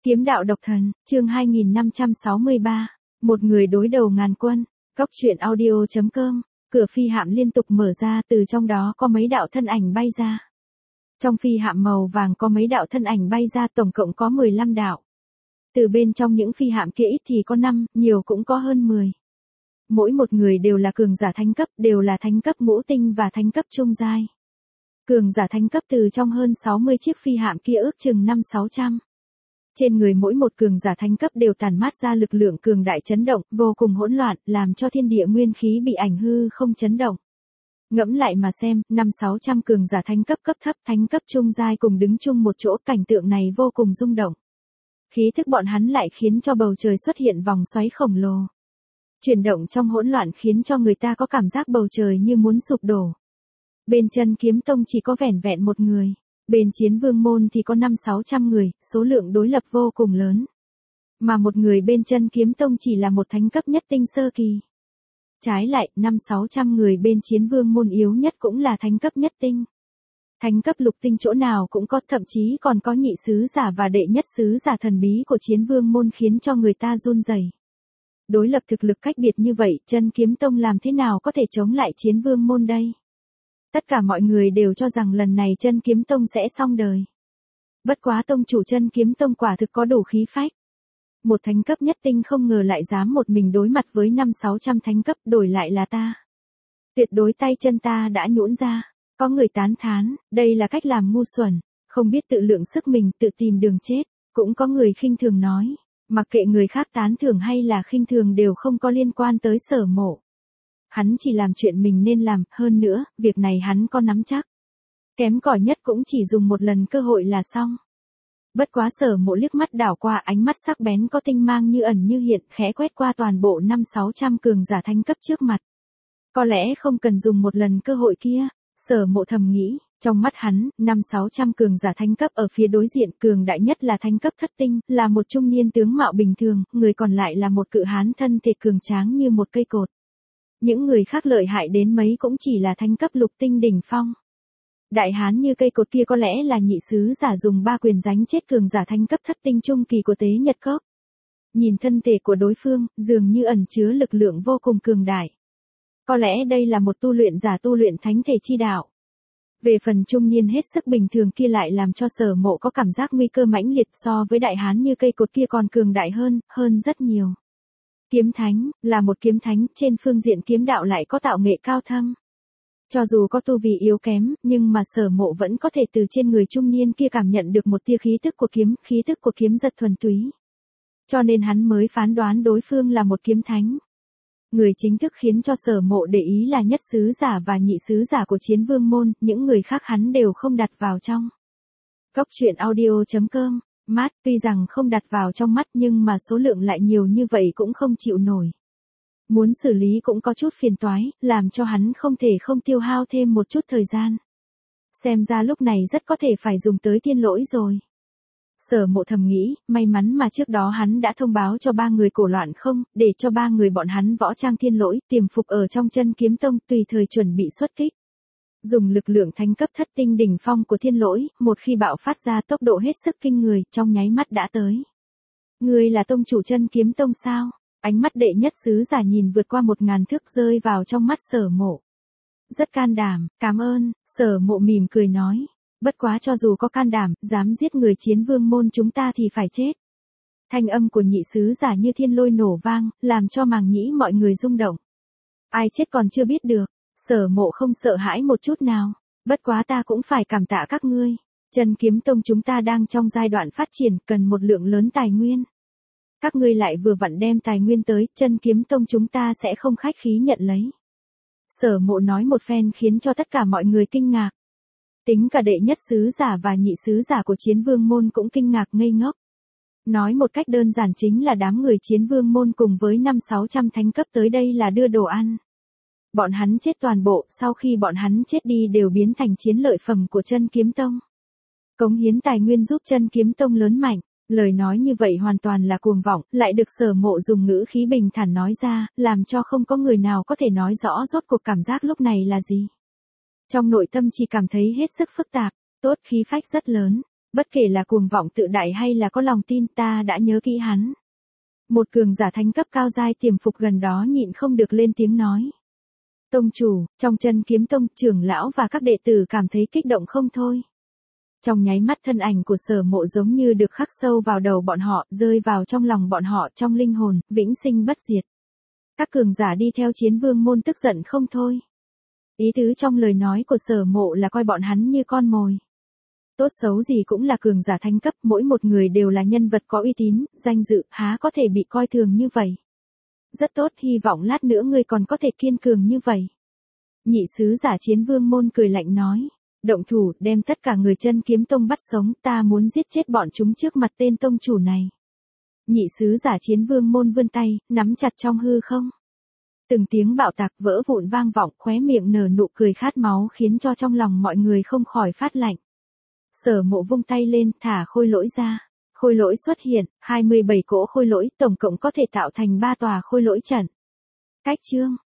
Kiếm đạo độc thần, chương 2563. Một người đối đầu ngàn quân. Góc truyện audio.com. Cửa phi hạm liên tục mở ra, từ trong đó có mấy đạo thân ảnh bay ra. Trong phi hạm màu vàng có mấy đạo thân ảnh bay ra, tổng cộng có 15 đạo. Từ bên trong những phi hạm kia ít thì có 5, nhiều cũng có hơn 10. Mỗi một người đều là cường giả thánh cấp, đều là thánh cấp ngũ tinh và thánh cấp trung giai. Cường giả thánh cấp từ trong hơn 60 chiếc phi hạm kia ước chừng 500-600. Trên người mỗi một cường giả thánh cấp đều tản mát ra lực lượng cường đại chấn động, vô cùng hỗn loạn, làm cho thiên địa nguyên khí bị ảnh hư không chấn động. Ngẫm lại mà xem, 500-600 cường giả thánh cấp cấp thấp, thánh cấp trung giai cùng đứng chung một chỗ, cảnh tượng này vô cùng rung động. Khí thức bọn hắn lại khiến cho bầu trời xuất hiện vòng xoáy khổng lồ. Chuyển động trong hỗn loạn khiến cho người ta có cảm giác bầu trời như muốn sụp đổ. Bên Chân Kiếm Tông chỉ có vẻn vẹn một người. Bên Chiến Vương Môn thì có 500-600 người, số lượng đối lập vô cùng lớn. Mà một người bên Chân Kiếm Tông chỉ là một thánh cấp nhất tinh sơ kỳ. Trái lại, 500-600 người bên Chiến Vương Môn yếu nhất cũng là thánh cấp nhất tinh. Thánh cấp lục tinh chỗ nào cũng có, thậm chí còn có nhị sứ giả và đệ nhất sứ giả thần bí của Chiến Vương Môn khiến cho người ta run rẩy. Đối lập thực lực cách biệt như vậy, Chân Kiếm Tông làm thế nào có thể chống lại Chiến Vương Môn đây? Tất cả mọi người đều cho rằng lần này Chân Kiếm Tông sẽ xong đời. Bất quá tông chủ Chân Kiếm Tông quả thực có đủ khí phách. Một thánh cấp nhất tinh không ngờ lại dám một mình đối mặt với 500-600 thánh cấp, đổi lại là ta. Tuyệt đối tay chân ta đã nhũn ra. Có người tán thán, đây là cách làm ngu xuẩn, không biết tự lượng sức mình, tự tìm đường chết. Cũng có người khinh thường nói, mặc kệ người khác tán thưởng hay là khinh thường đều không có liên quan tới Sở Mộ. Hắn chỉ làm chuyện mình nên làm, hơn nữa, việc này hắn có nắm chắc. Kém cỏi nhất cũng chỉ dùng một lần cơ hội là xong. Bất quá Sở Mộ liếc mắt đảo qua, ánh mắt sắc bén có tinh mang như ẩn như hiện, khẽ quét qua toàn bộ 500-600 cường giả thánh cấp trước mặt. Có lẽ không cần dùng một lần cơ hội kia, Sở Mộ thầm nghĩ, trong mắt hắn, 500-600 cường giả thánh cấp ở phía đối diện, cường đại nhất là thánh cấp thất tinh, là một trung niên tướng mạo bình thường, người còn lại là một cự hán thân thể cường tráng như một cây cột. Những người khác lợi hại đến mấy cũng chỉ là thánh cấp lục tinh đỉnh phong. Đại hán như cây cột kia có lẽ là nhị sứ giả dùng 3 quyền đánh chết cường giả thánh cấp thất tinh trung kỳ của Tế Nhật Cốc. Nhìn thân thể của đối phương, dường như ẩn chứa lực lượng vô cùng cường đại. Có lẽ đây là một tu luyện giả tu luyện thánh thể chi đạo. Về phần trung niên hết sức bình thường kia lại làm cho Sở Mộ có cảm giác nguy cơ mãnh liệt, so với đại hán như cây cột kia còn cường đại hơn rất nhiều. Kiếm thánh, là một kiếm thánh, trên phương diện kiếm đạo lại có tạo nghệ cao thâm. Cho dù có tu vi yếu kém, nhưng mà Sở Mộ vẫn có thể từ trên người trung niên kia cảm nhận được một tia khí tức của kiếm giật thuần túy. Cho nên hắn mới phán đoán đối phương là một kiếm thánh. Người chính thức khiến cho Sở Mộ để ý là nhất sứ giả và nhị sứ giả của Chiến Vương Môn, những người khác hắn đều không đặt vào trong. Góc truyện audio.com. Mát, tuy rằng không đặt vào trong mắt nhưng mà số lượng lại nhiều như vậy cũng không chịu nổi. Muốn xử lý cũng có chút phiền toái, làm cho hắn không thể không tiêu hao thêm một chút thời gian. Xem ra lúc này rất có thể phải dùng tới Thiên Lỗi rồi. Sở Mộ thầm nghĩ, may mắn mà trước đó hắn đã thông báo cho 3 người cổ loạn không, để cho 3 người bọn hắn võ trang Thiên Lỗi, tiềm phục ở trong Chân Kiếm Tông, tùy thời chuẩn bị xuất kích. Dùng lực lượng thánh cấp thất tinh đỉnh phong của Thiên Lỗi, một khi bạo phát ra tốc độ hết sức kinh người, trong nháy mắt đã tới. Ngươi là tông chủ Chân Kiếm Tông sao? Ánh mắt đệ nhất sứ giả nhìn vượt qua 1000 thước rơi vào trong mắt Sở Mộ. Rất can đảm, cảm ơn, Sở Mộ mỉm cười nói. Bất quá cho dù có can đảm, dám giết người Chiến Vương Môn chúng ta thì phải chết. Thanh âm của nhị sứ giả như thiên lôi nổ vang, làm cho màng nhĩ mọi người rung động. Ai chết còn chưa biết được. Sở Mộ không sợ hãi một chút nào. Bất quá ta cũng phải cảm tạ các ngươi. Chân Kiếm Tông chúng ta đang trong giai đoạn phát triển, cần một lượng lớn tài nguyên. Các ngươi lại vừa vặn đem tài nguyên tới, Chân Kiếm Tông chúng ta sẽ không khách khí nhận lấy. Sở Mộ nói một phen khiến cho tất cả mọi người kinh ngạc. Tính cả đệ nhất sứ giả và nhị sứ giả của Chiến Vương Môn cũng kinh ngạc ngây ngốc. Nói một cách đơn giản chính là đám người Chiến Vương Môn cùng với 500-600 thánh cấp tới đây là đưa đồ ăn. Bọn hắn chết toàn bộ, sau khi bọn hắn chết đi đều biến thành chiến lợi phẩm của Chân Kiếm Tông. Cống hiến tài nguyên giúp Chân Kiếm Tông lớn mạnh, lời nói như vậy hoàn toàn là cuồng vọng, lại được Sở Mộ dùng ngữ khí bình thản nói ra, làm cho không có người nào có thể nói rõ rốt cuộc cảm giác lúc này là gì. Trong nội tâm chỉ cảm thấy hết sức phức tạp, tốt khí phách rất lớn. Bất kể là cuồng vọng tự đại hay là có lòng tin, ta đã nhớ kỹ hắn. Một cường giả thánh cấp cao giai tiềm phục gần đó nhịn không được lên tiếng nói. Tông chủ, trong Chân Kiếm Tông, trưởng lão và các đệ tử cảm thấy kích động không thôi. Trong nháy mắt thân ảnh của Sở Mộ giống như được khắc sâu vào đầu bọn họ, rơi vào trong lòng bọn họ, trong linh hồn, vĩnh sinh bất diệt. Các cường giả đi theo Chiến Vương môn tức giận không thôi. Ý tứ trong lời nói của Sở Mộ là coi bọn hắn như con mồi. Tốt xấu gì cũng là cường giả thánh cấp, mỗi một người đều là nhân vật có uy tín, danh dự, há có thể bị coi thường như vậy. Rất tốt, hy vọng lát nữa ngươi còn có thể kiên cường như vậy. Nhị sứ giả Chiến Vương môn cười lạnh nói. Động thủ, đem tất cả người Chân Kiếm Tông bắt sống, ta muốn giết chết bọn chúng trước mặt tên tông chủ này. Nhị sứ giả Chiến Vương môn vươn tay, nắm chặt trong hư không. Từng tiếng bạo tạc vỡ vụn vang vọng, khóe miệng nở nụ cười khát máu khiến cho trong lòng mọi người không khỏi phát lạnh. Sở Mộ vung tay lên, thả khôi lỗi ra. Khôi lỗi xuất hiện, 27 cỗ khôi lỗi, tổng cộng có thể tạo thành 3 tòa khôi lỗi trận. Cách chương